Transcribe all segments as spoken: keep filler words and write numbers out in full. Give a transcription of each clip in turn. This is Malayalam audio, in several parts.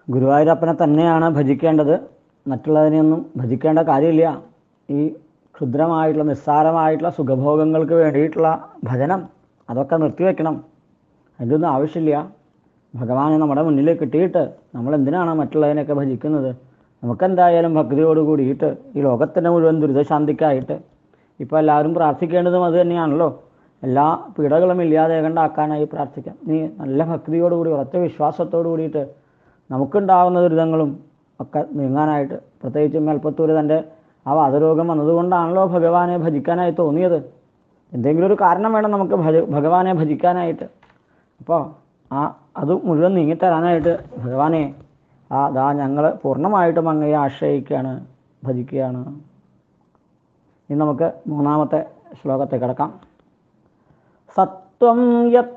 ഗുരുവായൂരപ്പനെ തന്നെയാണ് ഭജിക്കേണ്ടത്. മറ്റുള്ളതിനെയൊന്നും ഭജിക്കേണ്ട കാര്യമില്ല. ഈ ക്ഷുദ്രമായിട്ടുള്ള നിസ്സാരമായിട്ടുള്ള സുഖഭോഗങ്ങൾക്ക് വേണ്ടിയിട്ടുള്ള ഭജനം അതൊക്കെ നിർത്തിവെക്കണം. അതിൻ്റെയൊന്നും ആവശ്യമില്ല. ഭഗവാനെ നമ്മുടെ മുന്നിൽ കിട്ടിയിട്ട് നമ്മൾ എന്തിനാണ് മറ്റുള്ളതിനെയൊക്കെ ഭജിക്കുന്നത്? നമുക്കെന്തായാലും ഭക്തിയോട് കൂടിയിട്ട് ഈ ലോകത്തിൻ്റെ മുഴുവൻ ദുരിതശാന്തിക്കായിട്ട് ഇപ്പോൾ എല്ലാവരും പ്രാർത്ഥിക്കേണ്ടതും അത് തന്നെയാണല്ലോ. എല്ലാ പീഡകളും ഇല്ലാതെ കണ്ടാക്കാനായി പ്രാർത്ഥിക്കാം. നീ നല്ല ഭക്തിയോടുകൂടി ഉറച്ച വിശ്വാസത്തോടു കൂടിയിട്ട് നമുക്കുണ്ടാകുന്ന ദുരിതങ്ങളും ഒക്കെ നീങ്ങാനായിട്ട്, പ്രത്യേകിച്ച് മേൽപ്പത്തൂർ തൻ്റെ ആ വാതരോഗം വന്നതുകൊണ്ടാണല്ലോ ഭഗവാനെ ഭജിക്കാനായി തോന്നിയത്. എന്തെങ്കിലും ഒരു കാരണം വേണം നമുക്ക് ഭജ ഭഗവാനെ ഭജിക്കാനായിട്ട്. അപ്പോൾ ആ അത് മുഴുവൻ നീങ്ങിത്തരാനായിട്ട് ഭഗവാനെ ആ ദാ ഞങ്ങൾ പൂർണ്ണമായിട്ടും അങ്ങയെ ആശ്രയിക്കുകയാണ്, ഭജിക്കുകയാണ്. ഇനി നമുക്ക് മൂന്നാമത്തെ ശ്ലോകത്തെ കിടക്കാം. സത്വം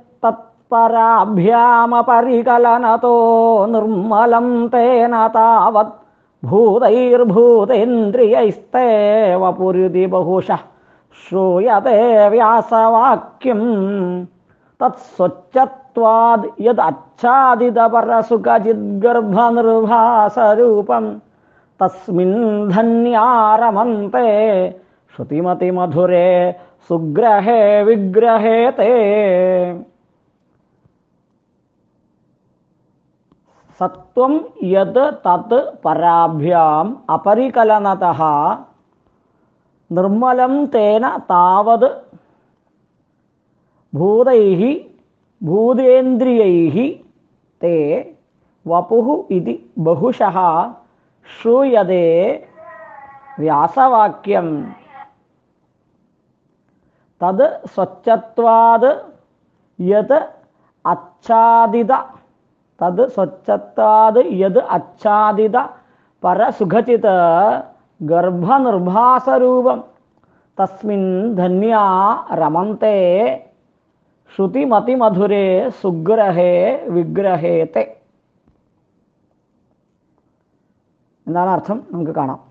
യത്തത്പരാഭ്യാമപരികലനതോ നിർമ്മലം തേന താവത് ഭൂതൈർഭൂതേന്ദ്രിയൈസ്തേവ പുരുതി ബഹുശഃ ശ്രൂയതേ വ്യാസവാക്യം തത്സ്വച്ഛത്വാദ് യത് അച്ഛാദിതപരസുഖജിദ്ഗർഭനിർഭാസരൂപം തസ്മിൻ ധന്യാരമന്തെ ശ്രുതിമതിമധുരേ സുഗ്രഹേ വിഗ്രഹേ തേ. സത്വം യത് തത് പരാഭ്യാം അപരികലനതഃ നിർമ്മലം തേന താവത് ഭൂതൈഃ ഭൂതേന്ദ്രിയൈഃ തേ വപുഃ ഇതി ബഹുശഃ ശ്രൂയതേ വ്യാസവാക്യം തത് സ്വച്ഛത്വാത് യത് അച്ഛാദിത തത് സ്വച്ഛത്വാത് യത് അച്ഛാദിത പരസുഖചിത് ഗർഭനിർഭാസരൂപം തസ്മിൻ ധന്യാ രമന്തെ ശ്രുതിമതിമധുരേ സുഗ്രഹേ വിഗ്രഹേ തേ. എന്താണ് അർത്ഥം നമുക്ക് കാണാം.